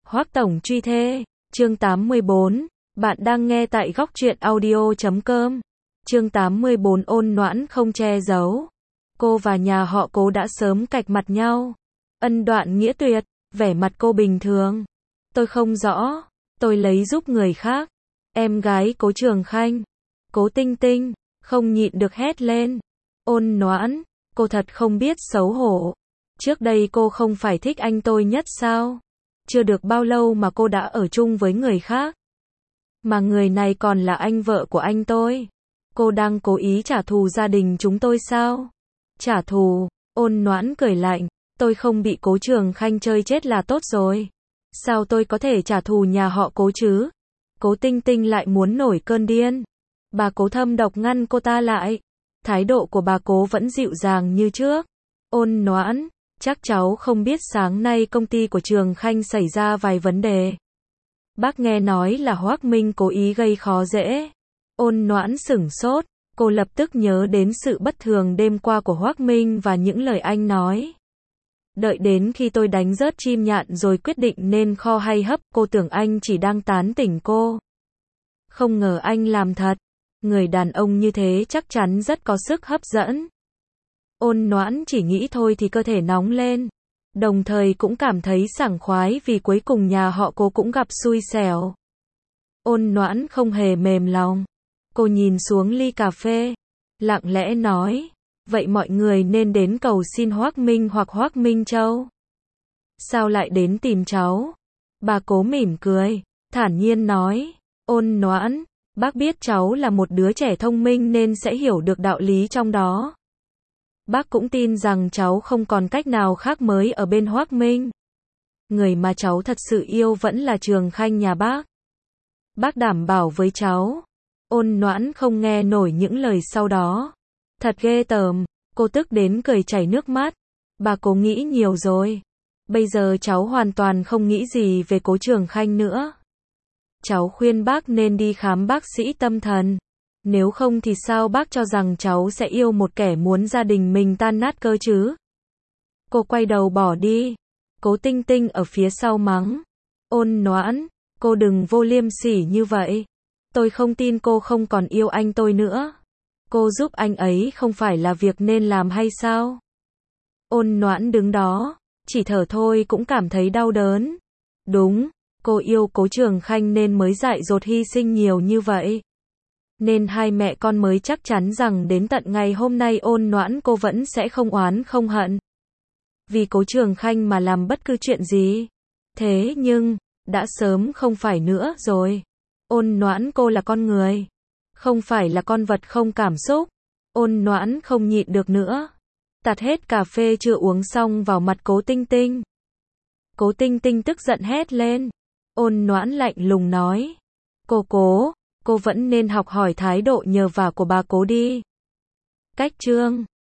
Hoắc Tổng truy thê, chương 84, bạn đang nghe tại góc truyện audio.com. Chương 84 ôn noãn không che giấu. Cô và nhà họ Cố đã sớm cạch mặt nhau. Ân đoạn nghĩa tuyệt, vẻ mặt cô bình thường. Tôi không rõ, tôi lấy giúp người khác. Em gái Cố Trường Khanh, Cố Tinh Tinh, không nhịn được hét lên. Ôn noãn, cô thật không biết xấu hổ. Trước đây cô không phải thích anh tôi nhất sao? Chưa được bao lâu mà cô đã ở chung với người khác. Mà người này còn là anh vợ của anh tôi. Cô đang cố ý trả thù gia đình chúng tôi sao? Trả thù, ôn noãn cười lạnh. Tôi không bị Cố Trường Khanh chơi chết là tốt rồi. Sao tôi có thể trả thù nhà họ Cố chứ? Cố Tinh Tinh lại muốn nổi cơn điên. Bà Cố thâm độc ngăn cô ta lại. Thái độ của bà Cố vẫn dịu dàng như trước. Ôn noãn, chắc cháu không biết sáng nay công ty của Trường Khanh xảy ra vài vấn đề. Bác nghe nói là Hoắc Minh cố ý gây khó dễ. Ôn noãn sửng sốt, cô lập tức nhớ đến sự bất thường đêm qua của Hoắc Minh và những lời anh nói. Đợi đến khi tôi đánh rớt chim nhạn rồi quyết định nên kho hay hấp, cô tưởng anh chỉ đang tán tỉnh cô. Không ngờ anh làm thật. Người đàn ông như thế chắc chắn rất có sức hấp dẫn. Ôn noãn chỉ nghĩ thôi thì cơ thể nóng lên. Đồng thời cũng cảm thấy sảng khoái vì cuối cùng nhà họ Cố cũng gặp xui xẻo. Ôn noãn không hề mềm lòng. Cô nhìn xuống ly cà phê. Lặng lẽ nói. Vậy mọi người nên đến cầu xin Hoắc Minh hoặc Hoắc Minh Châu. Sao lại đến tìm cháu? Bà Cố mỉm cười. Thản nhiên nói. Ôn noãn, bác biết cháu là một đứa trẻ thông minh nên sẽ hiểu được đạo lý trong đó. Bác cũng tin rằng cháu không còn cách nào khác mới ở bên Hoắc Minh. Người mà cháu thật sự yêu vẫn là Trường Khanh nhà bác. Bác đảm bảo với cháu. Ôn noãn không nghe nổi những lời sau đó. Thật ghê tởm, cô tức đến cười chảy nước mắt. Bà Cố nghĩ nhiều rồi. Bây giờ cháu hoàn toàn không nghĩ gì về Cố Trường Khanh nữa. Cháu khuyên bác nên đi khám bác sĩ tâm thần. Nếu không thì sao bác cho rằng cháu sẽ yêu một kẻ muốn gia đình mình tan nát cơ chứ? Cô quay đầu bỏ đi. Cố Tinh Tinh ở phía sau mắng. Ôn noãn, cô đừng vô liêm sỉ như vậy. Tôi không tin cô không còn yêu anh tôi nữa. Cô giúp anh ấy không phải là việc nên làm hay sao? Ôn noãn đứng đó, chỉ thở thôi cũng cảm thấy đau đớn. Đúng, cô yêu Cố Trường Khanh nên mới dại dột hy sinh nhiều như vậy. Nên hai mẹ con mới chắc chắn rằng đến tận ngày hôm nay ôn noãn cô vẫn sẽ không oán không hận. Vì Cố Trường Khanh mà làm bất cứ chuyện gì. Thế nhưng, đã sớm không phải nữa rồi. Ôn noãn cô là con người. Không phải là con vật không cảm xúc. Ôn noãn không nhịn được nữa. Tạt hết cà phê chưa uống xong vào mặt Cố Tinh Tinh. Cố Tinh Tinh tức giận hét lên. Ôn noãn lạnh lùng nói. Cô vẫn nên học hỏi thái độ nhờ vả của bà Cố đi. Cách chương